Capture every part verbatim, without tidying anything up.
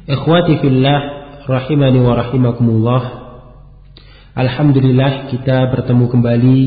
Ikhwati fillah rahimani wa rahimakumullah. Alhamdulillah kita bertemu kembali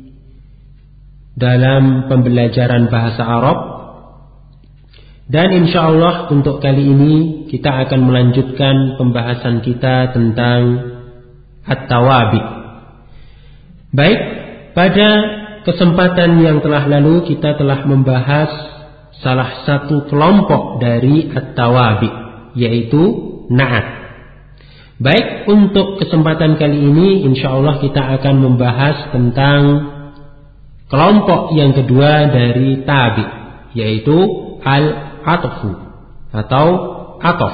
dalam pembelajaran bahasa Arab. Dan insyaallah untuk kali ini kita akan melanjutkan pembahasan kita tentang at-tawabi. Baik, pada kesempatan yang telah lalu kita telah membahas salah satu kelompok dari at-tawabi, yaitu na'at. Baik, untuk kesempatan kali ini insyaallah kita akan membahas tentang kelompok yang kedua dari tabi, yaitu al-atfu atau atof.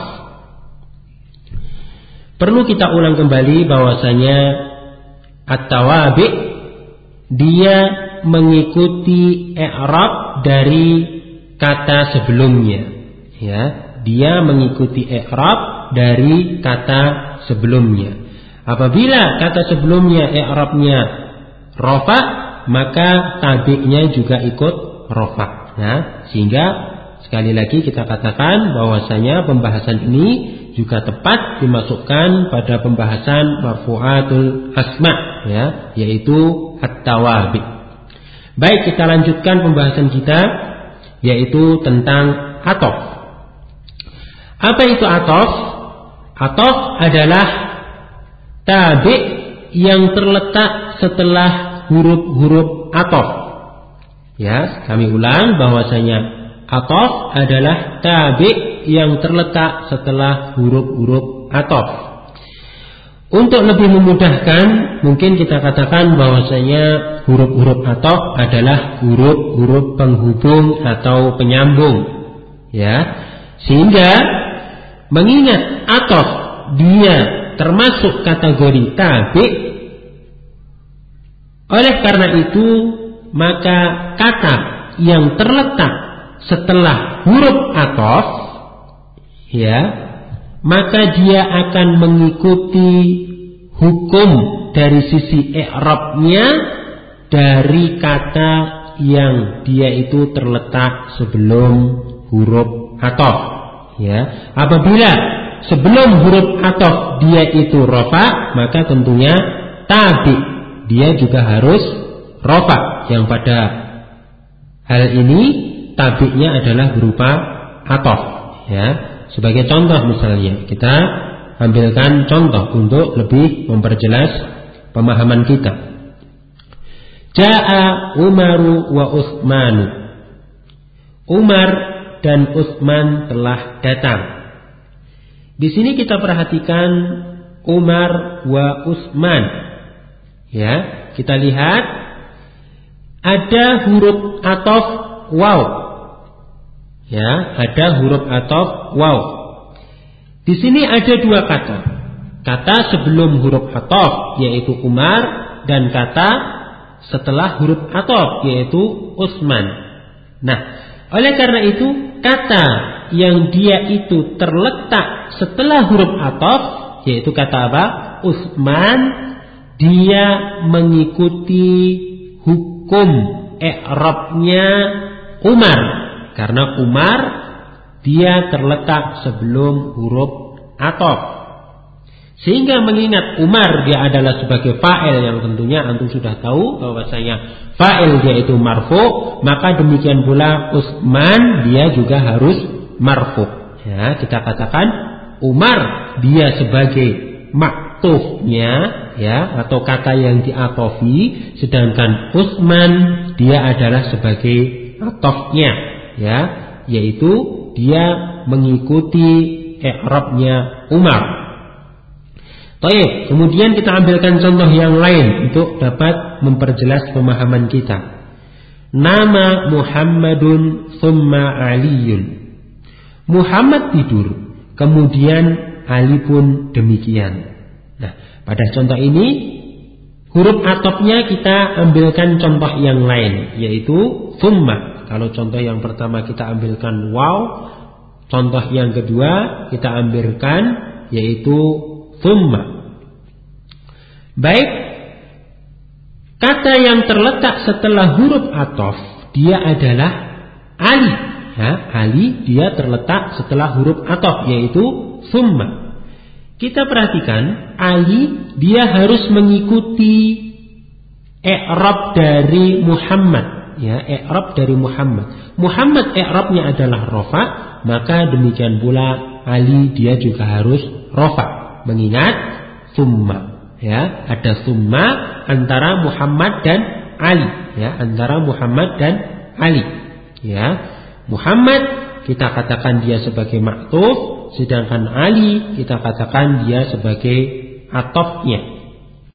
Perlu kita ulang kembali bahwasanya at-tawabi dia mengikuti i'rab dari kata sebelumnya, ya. Dia mengikuti i'rab dari kata sebelumnya. Apabila kata sebelumnya i'rabnya rafa, maka tabi'nya juga ikut rafa. Nah, sehingga sekali lagi kita katakan bahwasanya pembahasan ini juga tepat dimasukkan pada pembahasan marfu'atul asma, ya, yaitu at-tawabi. Baik, kita lanjutkan pembahasan kita, yaitu tentang atof. Apa itu atof? Atof adalah tabi' yang terletak setelah huruf-huruf atof. Ya, kami ulang bahwasanya atof adalah tabi' yang terletak setelah huruf-huruf atof. Untuk lebih memudahkan, mungkin kita katakan bahwasanya huruf-huruf atof adalah huruf-huruf penghubung atau penyambung, ya. Sehingga mengingat atof dia termasuk kategori tabi', oleh karena itu maka kata yang terletak setelah huruf atof, ya, maka dia akan mengikuti hukum dari sisi i'rabnya dari kata yang dia itu terletak sebelum huruf atof, ya. Apabila sebelum huruf atof dia itu rafa, maka tentunya tabi dia juga harus rafa, yang pada hal ini tabi'nya adalah berupa atof, ya. Sebagai contoh misalnya, kita ambilkan contoh untuk lebih memperjelas pemahaman kita. Ja'a Umaru wa Utsmanu. Umar dan Utsman telah datang. Di sini kita perhatikan Umar wa Utsman. Ya, kita lihat ada huruf atof waw. Ya, ada huruf atof waw. Di sini ada dua kata. Kata sebelum huruf atof yaitu Umar, dan kata setelah huruf atof yaitu Utsman. Nah, oleh karena itu kata yang dia itu terletak setelah huruf atof yaitu kata apa? Utsman, dia mengikuti hukum i'rabnya Umar, karena Umar dia terletak sebelum huruf atof. Sehingga mengingat Umar dia adalah sebagai fa'il yang tentunya antum sudah tahu bahwasanya fa'il dia itu marfu, maka demikian pula Utsman dia juga harus marfu. Ya, kita katakan Umar dia sebagai maktufnya, ya, atau kata yang diatofi, sedangkan Utsman dia adalah sebagai atofnya, ya, yaitu dia mengikuti i'rabnya Umar. Baik, kemudian kita ambilkan contoh yang lain untuk dapat memperjelas pemahaman kita. Nama Muhammadun thumma Aliyun. Muhammad tidur, kemudian Ali pun demikian. Nah, pada contoh ini huruf atofnya kita ambilkan contoh yang lain, yaitu thumma. Kalau contoh yang pertama kita ambilkan waw, contoh yang kedua kita ambilkan yaitu thumma. Baik, kata yang terletak setelah huruf atof dia adalah Ali, ya, Ali dia terletak setelah huruf atof yaitu summa. Kita perhatikan Ali dia harus mengikuti i'rab dari Muhammad, ya, i'rab dari Muhammad. Muhammad i'rabnya adalah rafa, maka demikian pula Ali dia juga harus rafa. Mengingat summa, ya, ada summa antara Muhammad dan Ali, ya, antara Muhammad dan Ali, ya. Muhammad kita katakan dia sebagai ma'tuf, sedangkan Ali kita katakan dia sebagai atofnya.